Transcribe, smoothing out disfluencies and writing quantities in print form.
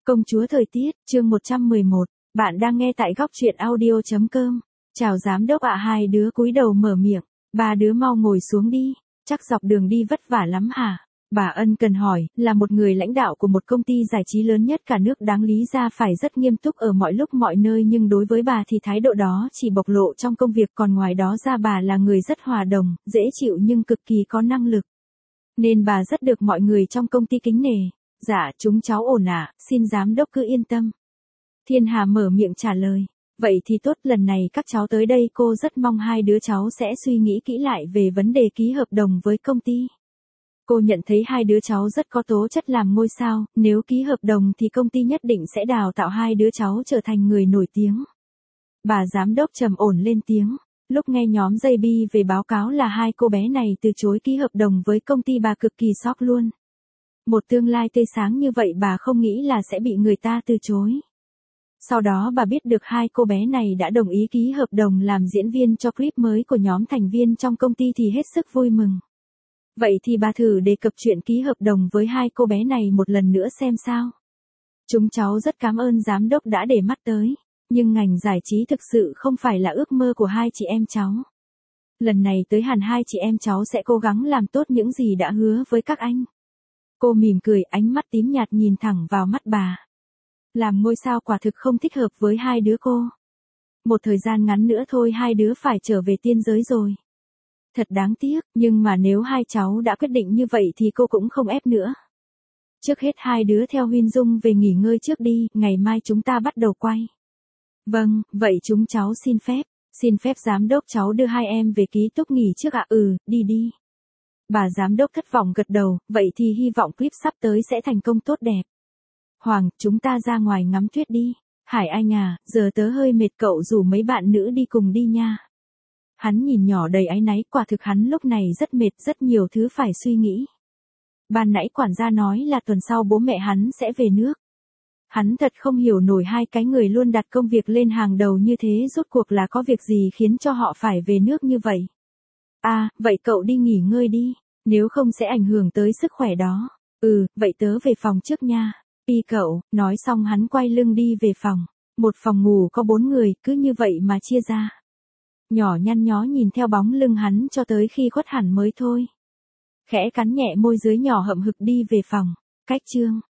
Công chúa thời tiết, chương 111, bạn đang nghe tại góc truyện audio.com. Chào giám đốc ạ. Hai đứa cúi đầu mở miệng, ba đứa mau ngồi xuống đi, chắc dọc đường đi vất vả lắm hả? Bà ân cần hỏi, là một người lãnh đạo của một công ty giải trí lớn nhất cả nước đáng lý ra phải rất nghiêm túc ở mọi lúc mọi nơi, nhưng đối với bà thì thái độ đó chỉ bộc lộ trong công việc, còn ngoài đó ra bà là người rất hòa đồng, dễ chịu nhưng cực kỳ có năng lực. Nên bà rất được mọi người trong công ty kính nể. Dạ, chúng cháu ổn ạ, xin giám đốc cứ yên tâm. Thiên Hà mở miệng trả lời. Vậy thì tốt, lần này các cháu tới đây cô rất mong hai đứa cháu sẽ suy nghĩ kỹ lại về vấn đề ký hợp đồng với công ty. Cô nhận thấy hai đứa cháu rất có tố chất làm ngôi sao, nếu ký hợp đồng thì công ty nhất định sẽ đào tạo hai đứa cháu trở thành người nổi tiếng. Bà giám đốc trầm ổn lên tiếng. Lúc nghe nhóm JB về báo cáo là hai cô bé này từ chối ký hợp đồng với công ty, bà cực kỳ sốc luôn. Một tương lai tươi sáng như vậy bà không nghĩ là sẽ bị người ta từ chối. Sau đó bà biết được hai cô bé này đã đồng ý ký hợp đồng làm diễn viên cho clip mới của nhóm thành viên trong công ty thì hết sức vui mừng. Vậy thì bà thử đề cập chuyện ký hợp đồng với hai cô bé này một lần nữa xem sao. Chúng cháu rất cảm ơn giám đốc đã để mắt tới, nhưng ngành giải trí thực sự không phải là ước mơ của hai chị em cháu. Lần này tới hẳn hai chị em cháu sẽ cố gắng làm tốt những gì đã hứa với các anh. Cô mỉm cười, ánh mắt tím nhạt nhìn thẳng vào mắt bà. Làm ngôi sao quả thực không thích hợp với hai đứa cô. Một thời gian ngắn nữa thôi hai đứa phải trở về tiên giới rồi. Thật đáng tiếc, nhưng mà nếu hai cháu đã quyết định như vậy thì cô cũng không ép nữa. Trước hết hai đứa theo Huyên Dung về nghỉ ngơi trước đi, ngày mai chúng ta bắt đầu quay. Vâng, vậy chúng cháu xin phép. Xin phép giám đốc cháu đưa hai em về ký túc nghỉ trước ạ. Đi đi. Bà giám đốc thất vọng gật đầu, vậy thì hy vọng clip sắp tới sẽ thành công tốt đẹp. Hoàng, chúng ta ra ngoài ngắm tuyết đi. Hải Anh à, giờ tớ hơi mệt, cậu rủ mấy bạn nữ đi cùng đi nha. Hắn nhìn nhỏ đầy áy náy, quả thực hắn lúc này rất mệt, rất nhiều thứ phải suy nghĩ. Ban nãy quản gia nói là tuần sau bố mẹ hắn sẽ về nước. Hắn thật không hiểu nổi hai cái người luôn đặt công việc lên hàng đầu như thế rốt cuộc là có việc gì khiến cho họ phải về nước như vậy. Vậy cậu đi nghỉ ngơi đi, nếu không sẽ ảnh hưởng tới sức khỏe đó. Vậy tớ về phòng trước nha. Cậu, nói xong hắn quay lưng đi về phòng. Một phòng ngủ có 4 người, cứ như vậy mà chia ra. Nhỏ nhăn nhó nhìn theo bóng lưng hắn cho tới khi khuất hẳn mới thôi. Khẽ cắn nhẹ môi dưới nhỏ hậm hực đi về phòng. Cách chương